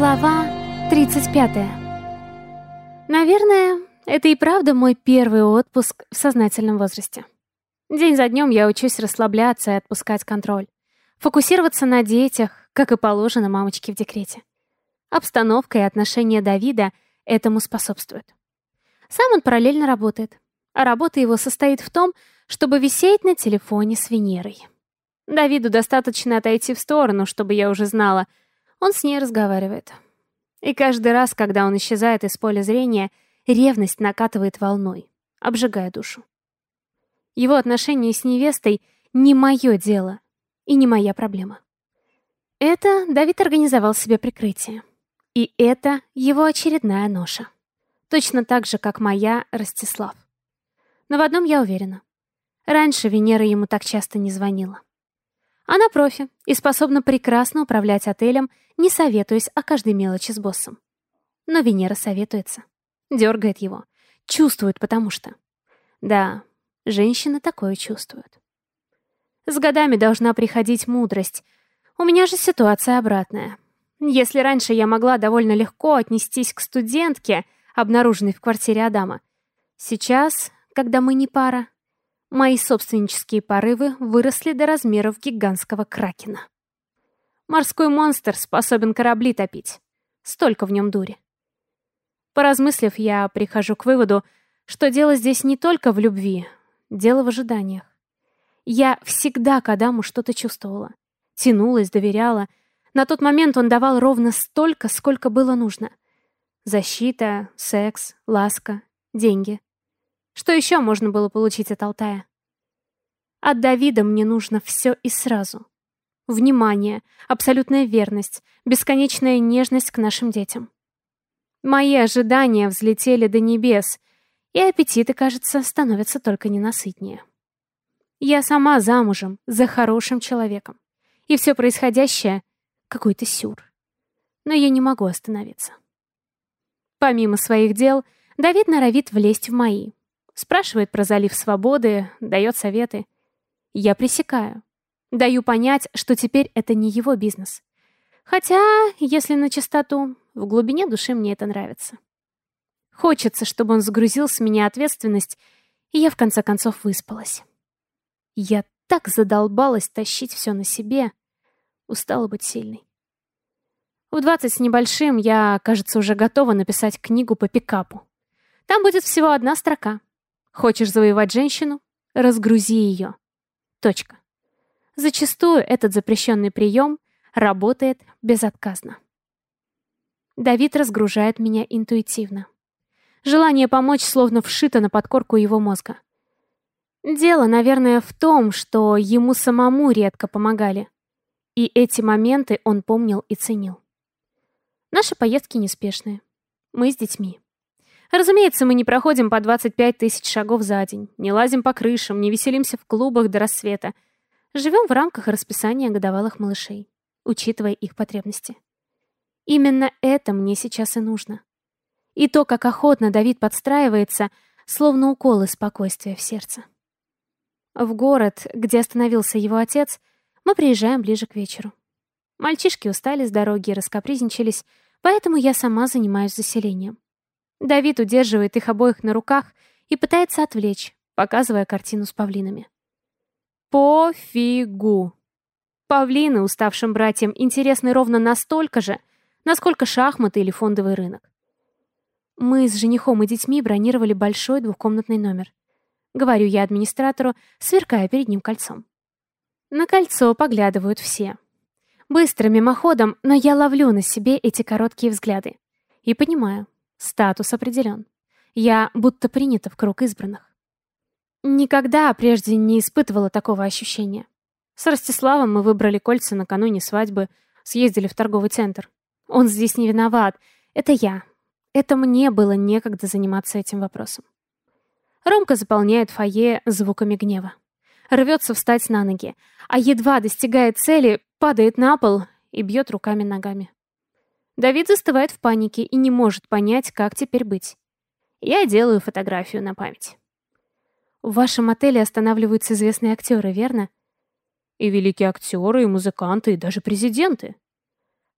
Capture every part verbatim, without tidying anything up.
Глава тридцать пятая. Наверное, это и правда мой первый отпуск в сознательном возрасте. День за днем я учусь расслабляться и отпускать контроль. Фокусироваться на детях, как и положено мамочке в декрете. Обстановка и отношения Давида этому способствуют. Сам он параллельно работает, а работа его состоит в том, чтобы висеть на телефоне с Венерой. Давиду достаточно отойти в сторону, чтобы я уже знала, он с ней разговаривает. И каждый раз, когда он исчезает из поля зрения, ревность накатывает волной, обжигая душу. Его отношения с невестой не мое дело и не моя проблема. Это Давид организовал себе прикрытие. И это его очередная ноша. Точно так же, как моя Ростислав. Но в одном я уверена. Раньше Венера ему так часто не звонила. Она профи и способна прекрасно управлять отелем, не советуясь о каждой мелочи с боссом. Но Венера советуется. Дергает его. Чувствует, потому что... Да, женщины такое чувствуют. С годами должна приходить мудрость. У меня же ситуация обратная. Если раньше я могла довольно легко отнестись к студентке, обнаруженной в квартире Адама, сейчас, когда мы не пара, мои собственнические порывы выросли до размеров гигантского кракена. Морской монстр способен корабли топить. Столько в нем дури. Поразмыслив, я прихожу к выводу, что дело здесь не только в любви, дело в ожиданиях. Я всегда к Адаму что-то чувствовала. Тянулась, доверяла. На тот момент он давал ровно столько, сколько было нужно. Защита, секс, ласка, деньги. Что еще можно было получить от Алтая? От Давида мне нужно все и сразу. Внимание, абсолютная верность, бесконечная нежность к нашим детям. Мои ожидания взлетели до небес, и аппетиты, кажется, становятся только ненасытнее. Я сама замужем за хорошим человеком, и все происходящее — какой-то сюр. Но я не могу остановиться. Помимо своих дел, Давид норовит влезть в мои. Спрашивает про залив свободы, дает советы. Я пресекаю. Даю понять, что теперь это не его бизнес. Хотя, если на чистоту, в глубине души мне это нравится. Хочется, чтобы он сгрузил с меня ответственность, и я в конце концов выспалась. Я так задолбалась тащить все на себе. Устала быть сильной. В двадцать с небольшим я, кажется, уже готова написать книгу по пикапу. Там будет всего одна строка. Хочешь завоевать женщину? Разгрузи ее. Точка. Зачастую этот запрещенный прием работает безотказно. Давид разгружает меня интуитивно. Желание помочь словно вшито на подкорку его мозга. Дело, наверное, в том, что ему самому редко помогали. И эти моменты он помнил и ценил. Наши поездки неспешные. Мы с детьми. Разумеется, мы не проходим по двадцать пять тысяч шагов за день, не лазим по крышам, не веселимся в клубах до рассвета. Живем в рамках расписания годовалых малышей, учитывая их потребности. Именно это мне сейчас и нужно. И то, как охотно Давид подстраивается, словно уколы спокойствия в сердце. В город, где остановился его отец, мы приезжаем ближе к вечеру. Мальчишки устали с дороги и раскапризничались, поэтому я сама занимаюсь заселением. Давид удерживает их обоих на руках и пытается отвлечь, показывая картину с павлинами. Пофигу. Павлины уставшим братьям интересны ровно настолько же, насколько шахматы или фондовый рынок. Мы с женихом и детьми бронировали большой двухкомнатный номер. Говорю я администратору, сверкая перед ним кольцом. На кольцо поглядывают все. Быстро, мимоходом, но я ловлю на себе эти короткие взгляды. И понимаю, статус определен. Я будто принята в круг избранных. Никогда прежде не испытывала такого ощущения. С Ростиславом мы выбрали кольца накануне свадьбы, съездили в торговый центр. Он здесь не виноват. Это я. Это мне было некогда заниматься этим вопросом. Ромка заполняет фойе звуками гнева. Рвется встать на ноги, а едва достигает цели, падает на пол и бьет руками-ногами. Давид застывает в панике и не может понять, как теперь быть. Я делаю фотографию на память. В вашем отеле останавливаются известные актеры, верно? И великие актеры, и музыканты, и даже президенты.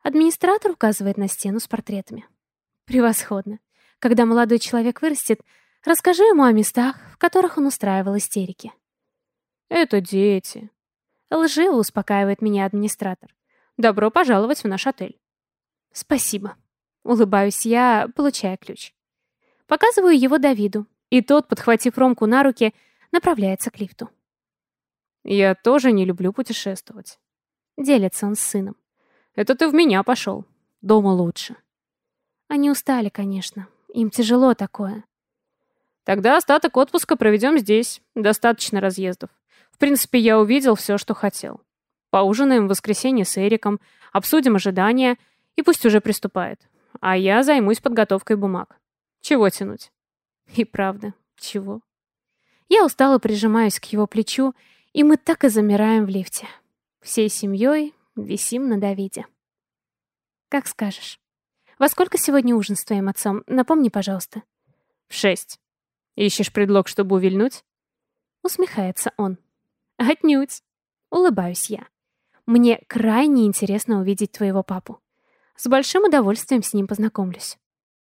Администратор указывает на стену с портретами. Превосходно. Когда молодой человек вырастет, расскажи ему о местах, в которых он устраивал истерики. Это дети. Лживо успокаивает меня администратор. Добро пожаловать в наш отель. Спасибо. Улыбаюсь я, получая ключ. Показываю его Давиду, и тот, подхватив Ромку на руки, направляется к лифту. Я тоже не люблю путешествовать. Делится он с сыном. Это ты в меня пошел. Дома лучше. Они устали, конечно. Им тяжело такое. Тогда остаток отпуска проведем здесь. Достаточно разъездов. В принципе, я увидел все, что хотел. Поужинаем в воскресенье с Эриком, обсудим ожидания, и пусть уже приступает. А я займусь подготовкой бумаг. Чего тянуть? И правда, чего? Я устало прижимаюсь к его плечу, и мы так и замираем в лифте. Всей семьей висим на Давиде. Как скажешь. Во сколько сегодня ужин с твоим отцом? Напомни, пожалуйста. В шесть. Ищешь предлог, чтобы увильнуть? Усмехается он. Отнюдь. Улыбаюсь я. Мне крайне интересно увидеть твоего папу. С большим удовольствием с ним познакомлюсь.